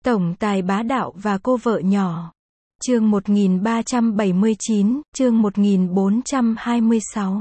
Tổng tài bá đạo và cô vợ nhỏ. Chương 1379, chương 1426.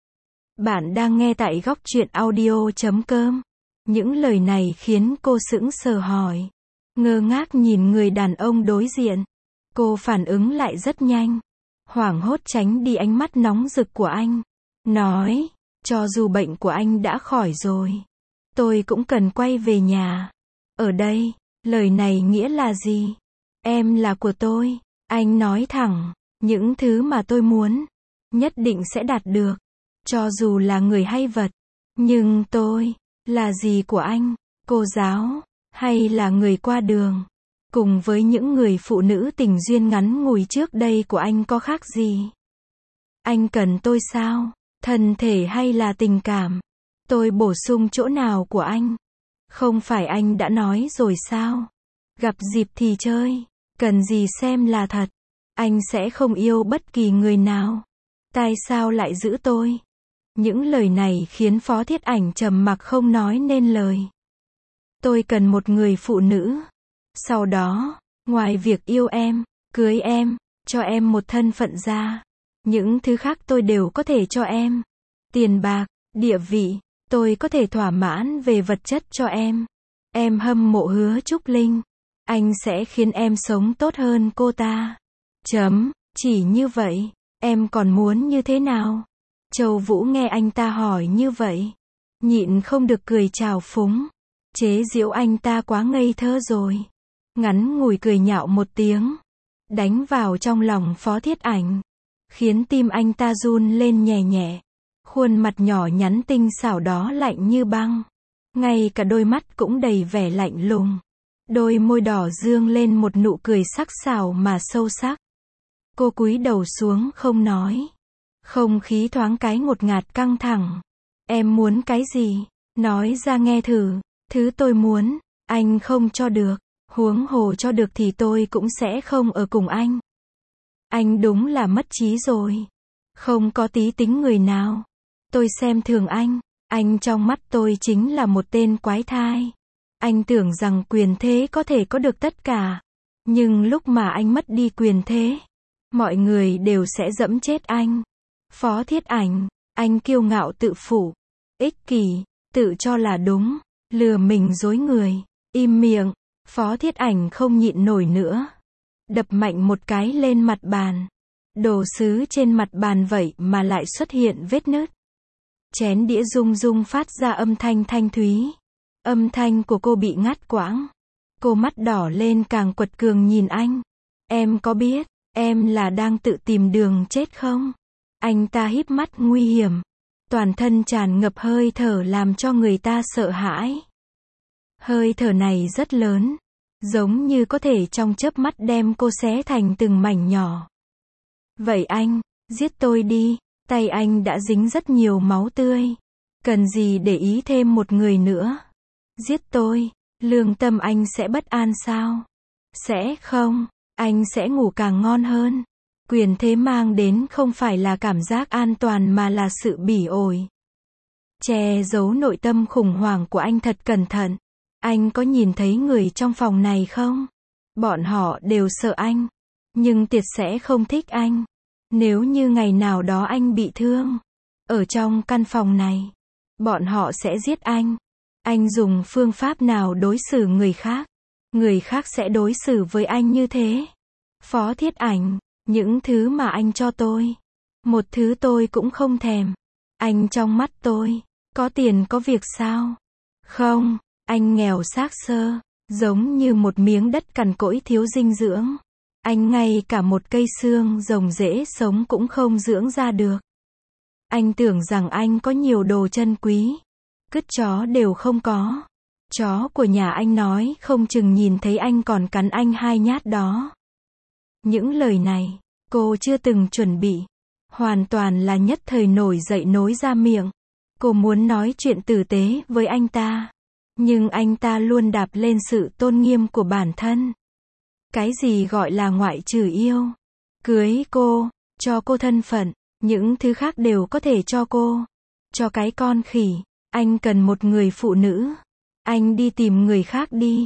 Bạn đang nghe tại góc truyện audio.com. Những lời này khiến cô sững sờ hỏi. Ngơ ngác nhìn người đàn ông đối diện. Cô phản ứng lại rất nhanh. Hoảng hốt tránh đi ánh mắt nóng rực của anh. Nói, cho dù bệnh của anh đã khỏi rồi, tôi cũng cần quay về nhà. Ở đây, lời này nghĩa là gì? Em là của tôi. Anh nói thẳng, những thứ mà tôi muốn, nhất định sẽ đạt được. Cho dù là người hay vật. Nhưng tôi, là gì của anh? Cô giáo, hay là người qua đường? Cùng với những người phụ nữ tình duyên ngắn ngủi trước đây của anh có khác gì? Anh cần tôi sao? Thân thể hay là tình cảm? Tôi bổ sung chỗ nào của anh? Không phải anh đã nói rồi sao? Gặp dịp thì chơi, cần gì xem là thật. Anh sẽ không yêu bất kỳ người nào. Tại sao lại giữ tôi? Những lời này khiến Phó Thiết Ảnh trầm mặc không nói nên lời. Tôi cần một người phụ nữ. Sau đó, ngoài việc yêu em, cưới em, cho em một thân phận ra, những thứ khác tôi đều có thể cho em. Tiền bạc, địa vị, tôi có thể thỏa mãn về vật chất cho em. Em hâm mộ Hứa Trúc Linh. Anh sẽ khiến em sống tốt hơn cô ta. Chỉ như vậy, em còn muốn như thế nào? Châu Vũ nghe anh ta hỏi như vậy, nhịn không được cười trào phúng, chế giễu anh ta quá ngây thơ rồi. Ngắn ngủi cười nhạo một tiếng, đánh vào trong lòng Phó Thiết Ảnh, khiến tim anh ta run lên nhẹ nhẹ. Khuôn mặt nhỏ nhắn tinh xảo đó lạnh như băng, ngay cả đôi mắt cũng đầy vẻ lạnh lùng. Đôi môi đỏ dương lên một nụ cười sắc sảo mà sâu sắc. Cô cúi đầu xuống không nói. Không khí thoáng cái ngột ngạt căng thẳng. Em muốn cái gì? Nói ra nghe thử. Thứ tôi muốn, anh không cho được. Huống hồ cho được thì tôi cũng sẽ không ở cùng anh. Anh đúng là mất trí rồi. Không có tí tính người nào. Tôi xem thường anh. Anh trong mắt tôi chính là một tên quái thai. Anh tưởng rằng quyền thế có thể có được tất cả. Nhưng lúc mà anh mất đi quyền thế, mọi người đều sẽ giẫm chết anh. Phó Thiết Ảnh, anh kiêu ngạo tự phụ, ích kỷ, tự cho là đúng, lừa mình dối người. Im miệng. Phó Thiết Ảnh không nhịn nổi nữa. Đập mạnh một cái lên mặt bàn. Đồ sứ trên mặt bàn vậy mà lại xuất hiện vết nứt. Chén đĩa rung rung phát ra âm thanh thanh thúy. Âm thanh của cô bị ngắt quãng. Cô mắt đỏ lên càng quật cường nhìn anh. Em có biết, em là đang tự tìm đường chết không? Anh ta híp mắt nguy hiểm. Toàn thân tràn ngập hơi thở làm cho người ta sợ hãi. Hơi thở này rất lớn. Giống như có thể trong chớp mắt đem cô xé thành từng mảnh nhỏ. Vậy anh, giết tôi đi. Tay anh đã dính rất nhiều máu tươi. Cần gì để ý thêm một người nữa? Giết tôi, lương tâm anh sẽ bất an sao? Sẽ không, anh sẽ ngủ càng ngon hơn. Quyền thế mang đến không phải là cảm giác an toàn mà là sự bỉ ổi. Che giấu nội tâm khủng hoảng của anh thật cẩn thận. Anh có nhìn thấy người trong phòng này không? Bọn họ đều sợ anh. Nhưng tuyệt sẽ không thích anh. Nếu như ngày nào đó anh bị thương, ở trong căn phòng này, bọn họ sẽ giết anh. Anh dùng phương pháp nào đối xử người khác sẽ đối xử với anh như thế. Phó Thiết Ảnh, những thứ mà anh cho tôi, một thứ tôi cũng không thèm. Anh trong mắt tôi, có tiền có việc sao? Không, anh nghèo xác xơ, giống như một miếng đất cằn cỗi thiếu dinh dưỡng. Anh ngay cả một cây xương rồng rễ sống cũng không dưỡng ra được. Anh tưởng rằng anh có nhiều đồ chân quý. Cứt chó đều không có. Chó của nhà anh nói không chừng nhìn thấy anh còn cắn anh 2 nhát đó. Những lời này, cô chưa từng chuẩn bị. Hoàn toàn là nhất thời nổi dậy nối ra miệng. Cô muốn nói chuyện tử tế với anh ta. Nhưng anh ta luôn đạp lên sự tôn nghiêm của bản thân. Cái gì gọi là ngoại trừ yêu? Cưới cô, cho cô thân phận, những thứ khác đều có thể cho cô. Cho cái con khỉ, anh cần một người phụ nữ. Anh đi tìm người khác đi.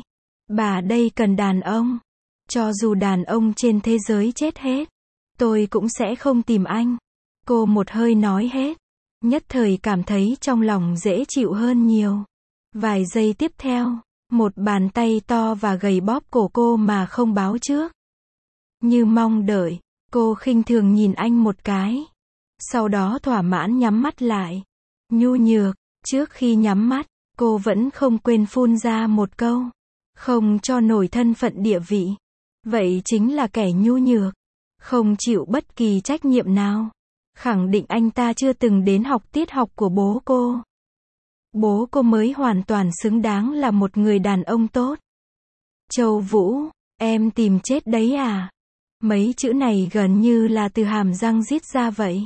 Bà đây cần đàn ông. Cho dù đàn ông trên thế giới chết hết, tôi cũng sẽ không tìm anh. Cô một hơi nói hết. Nhất thời cảm thấy trong lòng dễ chịu hơn nhiều. Vài giây tiếp theo, một bàn tay to và gầy bóp cổ cô mà không báo trước. Như mong đợi, cô khinh thường nhìn anh một cái. Sau đó thỏa mãn nhắm mắt lại. Nhu nhược, trước khi nhắm mắt, cô vẫn không quên phun ra một câu. Không cho nổi thân phận địa vị. Vậy chính là kẻ nhu nhược. Không chịu bất kỳ trách nhiệm nào. Khẳng định anh ta chưa từng đến học tiết học của bố cô. Bố cô mới hoàn toàn xứng đáng là một người đàn ông tốt. Châu Vũ, em tìm chết đấy à? Mấy chữ này gần như là từ hàm răng rít ra vậy.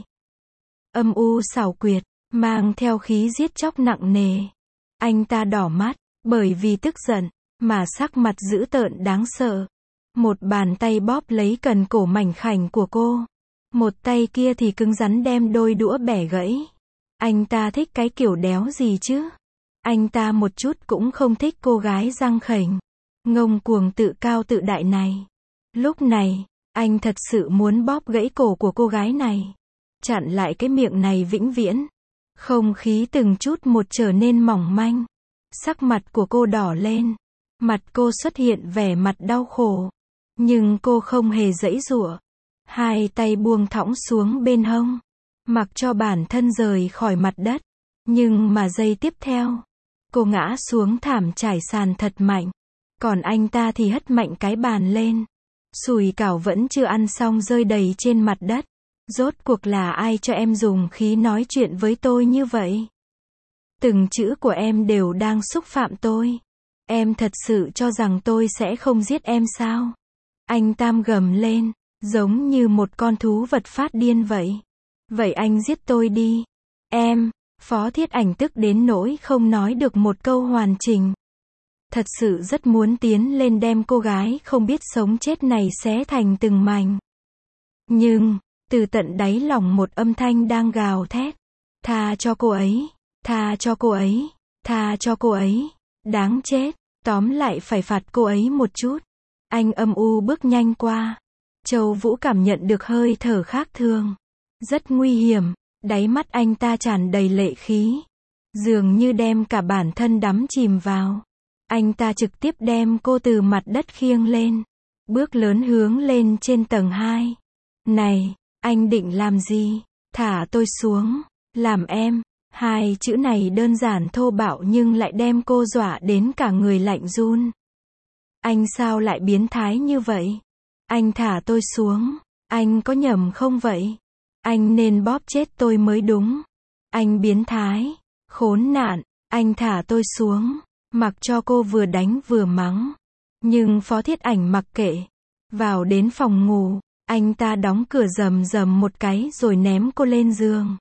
Âm u xảo quyệt, mang theo khí giết chóc nặng nề. Anh ta đỏ mắt, bởi vì tức giận, mà sắc mặt dữ tợn đáng sợ. Một bàn tay bóp lấy cần cổ mảnh khảnh của cô. Một tay kia thì cứng rắn đem đôi đũa bẻ gãy. Anh ta thích cái kiểu đéo gì chứ? Anh ta một chút cũng không thích cô gái răng khểnh, ngông cuồng tự cao tự đại này. Lúc này, anh thật sự muốn bóp gãy cổ của cô gái này. Chặn lại cái miệng này vĩnh viễn. Không khí từng chút một trở nên mỏng manh. Sắc mặt của cô đỏ lên. Mặt cô xuất hiện vẻ mặt đau khổ. Nhưng cô không hề giãy giụa. Hai tay buông thõng xuống bên hông. Mặc cho bản thân rời khỏi mặt đất. Nhưng mà giây tiếp theo, cô ngã xuống thảm trải sàn thật mạnh. Còn anh ta thì hất mạnh cái bàn lên. Sủi cảo vẫn chưa ăn xong rơi đầy trên mặt đất. Rốt cuộc là ai cho em dùng khí nói chuyện với tôi như vậy? Từng chữ của em đều đang xúc phạm tôi. Em thật sự cho rằng tôi sẽ không giết em sao? Anh Tam gầm lên, giống như một con thú vật phát điên vậy. Vậy anh giết tôi đi. Em, Phó Thiết Ảnh tức đến nỗi không nói được một câu hoàn chỉnh. Thật sự rất muốn tiến lên đem cô gái không biết sống chết này xé thành từng mảnh. Nhưng, từ tận đáy lòng một âm thanh đang gào thét. Tha cho cô ấy, tha cho cô ấy, tha cho cô ấy. Đáng chết, tóm lại phải phạt cô ấy một chút. Anh âm u bước nhanh qua. Châu Vũ cảm nhận được hơi thở khác thường. Rất nguy hiểm, đáy mắt anh ta tràn đầy lệ khí. Dường như đem cả bản thân đắm chìm vào. Anh ta trực tiếp đem cô từ mặt đất khiêng lên. Bước lớn hướng lên trên tầng 2. Này, anh định làm gì? Thả tôi xuống. Làm em. Hai chữ này đơn giản thô bạo nhưng lại đem cô dọa đến cả người lạnh run. Anh sao lại biến thái như vậy? Anh thả tôi xuống. Anh có nhầm không vậy? Anh nên bóp chết tôi mới đúng. Anh biến thái. Khốn nạn. Anh thả tôi xuống. Mặc cho cô vừa đánh vừa mắng. Nhưng Phó Thiết Ảnh mặc kệ. Vào đến phòng ngủ, anh ta đóng cửa rầm rầm một cái rồi ném cô lên giường.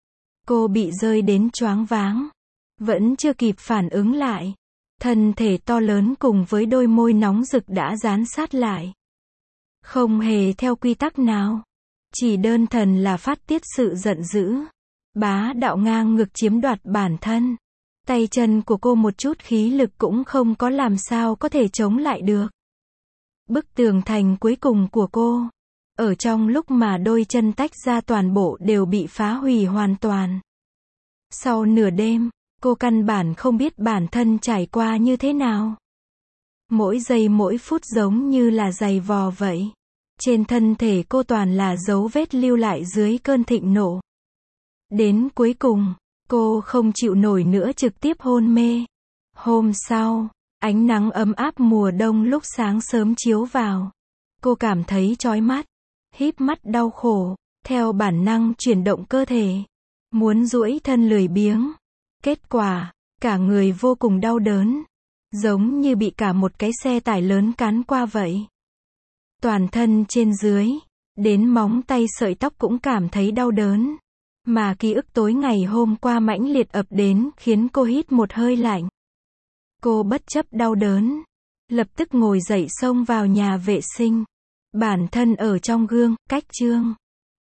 Cô bị rơi đến choáng váng. Vẫn chưa kịp phản ứng lại. Thân thể to lớn cùng với đôi môi nóng rực đã dán sát lại. Không hề theo quy tắc nào. Chỉ đơn thuần là phát tiết sự giận dữ. Bá đạo ngang ngược chiếm đoạt bản thân. Tay chân của cô một chút khí lực cũng không có làm sao có thể chống lại được. Bức tường thành cuối cùng của cô. Ở trong lúc mà đôi chân tách ra toàn bộ đều bị phá hủy hoàn toàn. Sau nửa đêm, cô căn bản không biết bản thân trải qua như thế nào. Mỗi giây mỗi phút giống như là giày vò vậy. Trên thân thể cô toàn là dấu vết lưu lại dưới cơn thịnh nộ. Đến cuối cùng, cô không chịu nổi nữa trực tiếp hôn mê. Hôm sau, ánh nắng ấm áp mùa đông lúc sáng sớm chiếu vào. Cô cảm thấy chói mắt, híp mắt đau khổ, theo bản năng chuyển động cơ thể. Muốn duỗi thân lười biếng. Kết quả, cả người vô cùng đau đớn. Giống như bị cả một cái xe tải lớn cán qua vậy. Toàn thân trên dưới, đến móng tay sợi tóc cũng cảm thấy đau đớn. Mà ký ức tối ngày hôm qua mãnh liệt ập đến khiến cô hít một hơi lạnh. Cô bất chấp đau đớn. Lập tức ngồi dậy xông vào nhà vệ sinh. Bản thân ở trong gương, cách chương.